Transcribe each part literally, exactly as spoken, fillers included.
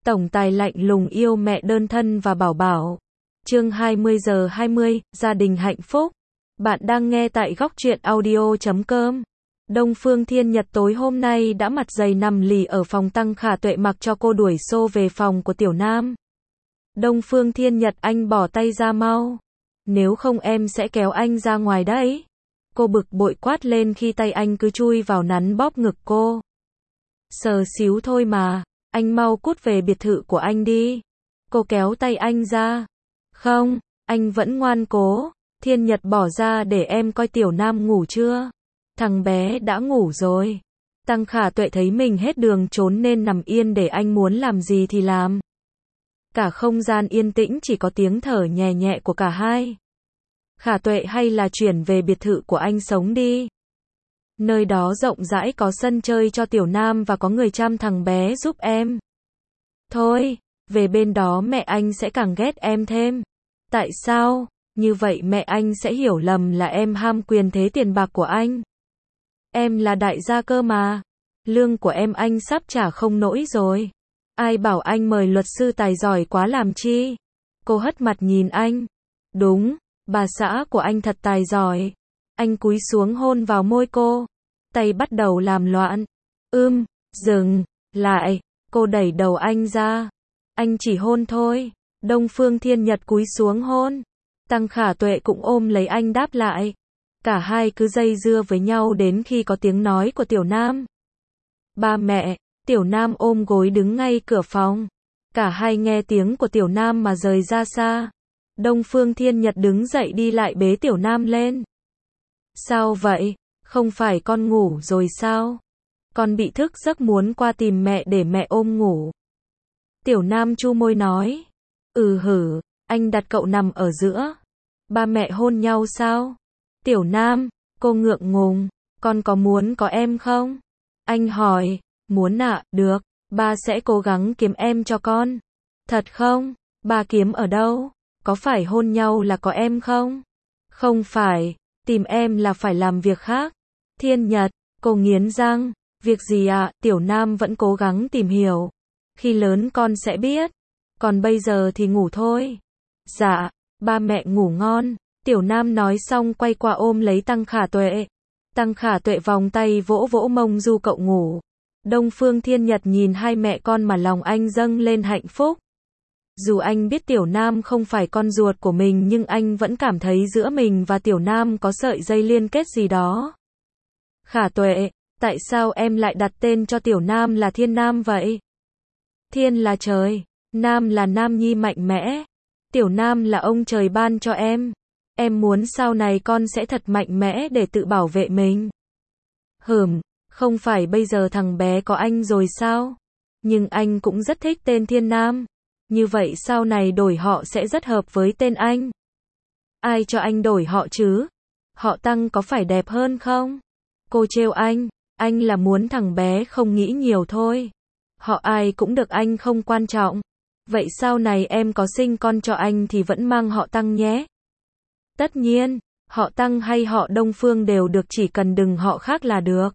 Tổng tài lạnh lùng yêu mẹ đơn thân và bảo bảo. Chương hai mươi giờ hai mươi, gia đình hạnh phúc. Bạn đang nghe tại góc truyện audio chấm com. Đông Phương Thiên Nhật tối hôm nay đã mặt dày nằm lì ở phòng Tăng Khả Tuệ mặc cho cô đuổi xô về phòng của Tiểu Nam. Đông Phương Thiên Nhật, anh bỏ tay ra mau. Nếu không em sẽ kéo anh ra ngoài đấy. Cô bực bội quát lên khi tay anh cứ chui vào nắn bóp ngực cô. Sờ xíu thôi mà, anh mau cút về biệt thự của anh đi. Cô kéo tay anh ra. Không, anh vẫn ngoan cố. Thiên Nhật bỏ ra để em coi Tiểu Nam ngủ chưa. Thằng bé đã ngủ rồi. Tăng Khả Tuệ thấy mình hết đường trốn nên nằm yên để anh muốn làm gì thì làm. Cả không gian yên tĩnh chỉ có tiếng thở nhẹ nhẹ của cả hai. Khả Tuệ, hay là chuyển về biệt thự của anh sống đi. Nơi đó rộng rãi, có sân chơi cho Tiểu Nam và có người chăm thằng bé giúp em. Thôi, về bên đó mẹ anh sẽ càng ghét em thêm. Tại sao? Như vậy mẹ anh sẽ hiểu lầm là em ham quyền thế tiền bạc của anh. Em là đại gia cơ mà. Lương của em anh sắp trả không nổi rồi. Ai bảo anh mời luật sư tài giỏi quá làm chi? Cô hất mặt nhìn anh. Đúng, bà xã của anh thật tài giỏi. Anh cúi xuống hôn vào môi cô. Tay bắt đầu làm loạn. Ưm, dừng, lại. Cô đẩy đầu anh ra. Anh chỉ hôn thôi. Đông Phương Thiên Nhật cúi xuống hôn. Tăng Khả Tuệ cũng ôm lấy anh đáp lại. Cả hai cứ dây dưa với nhau đến khi có tiếng nói của Tiểu Nam. Ba mẹ. Tiểu Nam ôm gối đứng ngay cửa phòng. Cả hai nghe tiếng của Tiểu Nam mà rời ra xa. Đông Phương Thiên Nhật đứng dậy đi lại bế Tiểu Nam lên. Sao vậy? Không phải con ngủ rồi sao? Con bị thức giấc muốn qua tìm mẹ để mẹ ôm ngủ. Tiểu Nam chu môi nói. Ừ hử, anh đặt cậu nằm ở giữa. Ba mẹ hôn nhau sao? Tiểu Nam, cô ngượng ngùng. Con có muốn có em không? Anh hỏi. Muốn ạ, à, được. Ba sẽ cố gắng kiếm em cho con. Thật không? Ba kiếm ở đâu? Có phải hôn nhau là có em không? Không phải. Tìm em là phải làm việc khác. Thiên Nhật, cô nghiến răng. Việc gì ạ? À? Tiểu Nam vẫn cố gắng tìm hiểu. Khi lớn con sẽ biết. Còn bây giờ thì ngủ thôi. Dạ, ba mẹ ngủ ngon. Tiểu Nam nói xong quay qua ôm lấy Tăng Khả Tuệ. Tăng Khả Tuệ vòng tay vỗ vỗ mông du cậu ngủ. Đông Phương Thiên Nhật nhìn hai mẹ con mà lòng anh dâng lên hạnh phúc. Dù anh biết Tiểu Nam không phải con ruột của mình nhưng anh vẫn cảm thấy giữa mình và Tiểu Nam có sợi dây liên kết gì đó. Khả Tuệ, tại sao em lại đặt tên cho Tiểu Nam là Thiên Nam vậy? Thiên là trời, Nam là nam nhi mạnh mẽ. Tiểu Nam là ông trời ban cho em. Em muốn sau này con sẽ thật mạnh mẽ để tự bảo vệ mình. Hừm, không phải bây giờ thằng bé có anh rồi sao? Nhưng anh cũng rất thích tên Thiên Nam. Như vậy sau này đổi họ sẽ rất hợp với tên anh. Ai cho anh đổi họ chứ? Họ Tăng có phải đẹp hơn không? Cô trêu anh. Anh là muốn thằng bé không nghĩ nhiều thôi. Họ ai cũng được, anh không quan trọng. Vậy sau này em có sinh con cho anh thì vẫn mang họ Tăng nhé. Tất nhiên, họ Tăng hay họ Đông Phương đều được, chỉ cần đừng họ khác là được.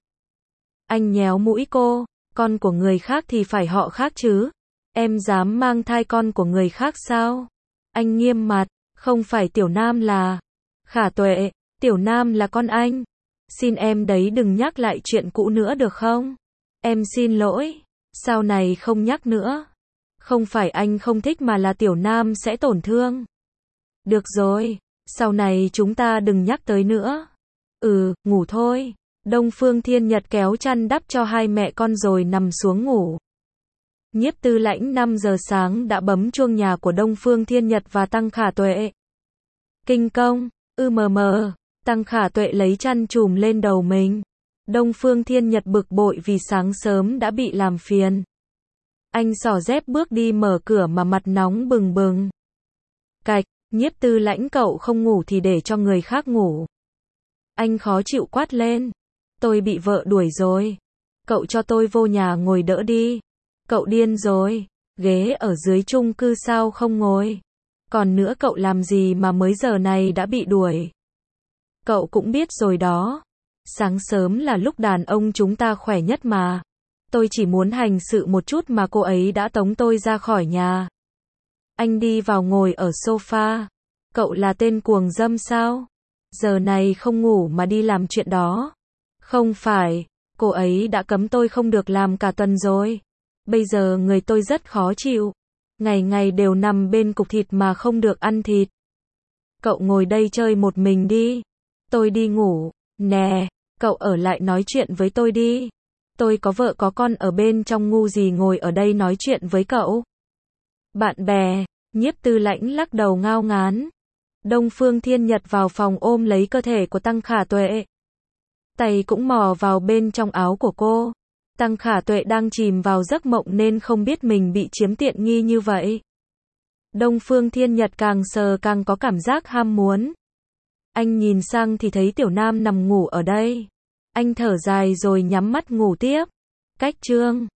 Anh nhéo mũi cô. Con của người khác thì phải họ khác chứ. Em dám mang thai con của người khác sao? Anh nghiêm mặt. Không phải Tiểu Nam là... Khả Tuệ, Tiểu Nam là con anh. Xin em đấy, đừng nhắc lại chuyện cũ nữa được không? Em xin lỗi. Sau này không nhắc nữa. Không phải anh không thích mà là Tiểu Nam sẽ tổn thương. Được rồi. Sau này chúng ta đừng nhắc tới nữa. Ừ, ngủ thôi. Đông Phương Thiên Nhật kéo chăn đắp cho hai mẹ con rồi nằm xuống ngủ. Nhiếp Tư Lãnh năm giờ sáng đã bấm chuông nhà của Đông Phương Thiên Nhật và Tăng Khả Tuệ. Kinh công, ư mờ mờ, Tăng Khả Tuệ lấy chăn trùm lên đầu mình. Đông Phương Thiên Nhật bực bội vì sáng sớm đã bị làm phiền. Anh xỏ dép bước đi mở cửa mà mặt nóng bừng bừng. Cạch, Nhiếp Tư Lãnh, cậu không ngủ thì để cho người khác ngủ. Anh khó chịu quát lên. Tôi bị vợ đuổi rồi. Cậu cho tôi vô nhà ngồi đỡ đi. Cậu điên rồi. Ghế ở dưới chung cư sao không ngồi? Còn nữa, cậu làm gì mà mới giờ này đã bị đuổi? Cậu cũng biết rồi đó. Sáng sớm là lúc đàn ông chúng ta khỏe nhất mà. Tôi chỉ muốn hành sự một chút mà cô ấy đã tống tôi ra khỏi nhà. Anh đi vào ngồi ở sofa. Cậu là tên cuồng dâm sao? Giờ này không ngủ mà đi làm chuyện đó. Không phải, cô ấy đã cấm tôi không được làm cả tuần rồi. Bây giờ người tôi rất khó chịu. Ngày ngày đều nằm bên cục thịt mà không được ăn thịt. Cậu ngồi đây chơi một mình đi. Tôi đi ngủ. Nè, cậu ở lại nói chuyện với tôi đi. Tôi có vợ có con ở bên trong, ngu gì ngồi ở đây nói chuyện với cậu. Bạn bè, Nhiếp Tư Lãnh lắc đầu ngao ngán. Đông Phương Thiên Nhật vào phòng ôm lấy cơ thể của Tăng Khả Tuệ. Tay cũng mò vào bên trong áo của cô. Tăng Khả Tuệ đang chìm vào giấc mộng nên không biết mình bị chiếm tiện nghi như vậy. Đông Phương Thiên Nhật càng sờ càng có cảm giác ham muốn. Anh nhìn sang thì thấy Tiểu Nam nằm ngủ ở đây. Anh thở dài rồi nhắm mắt ngủ tiếp. Cách chương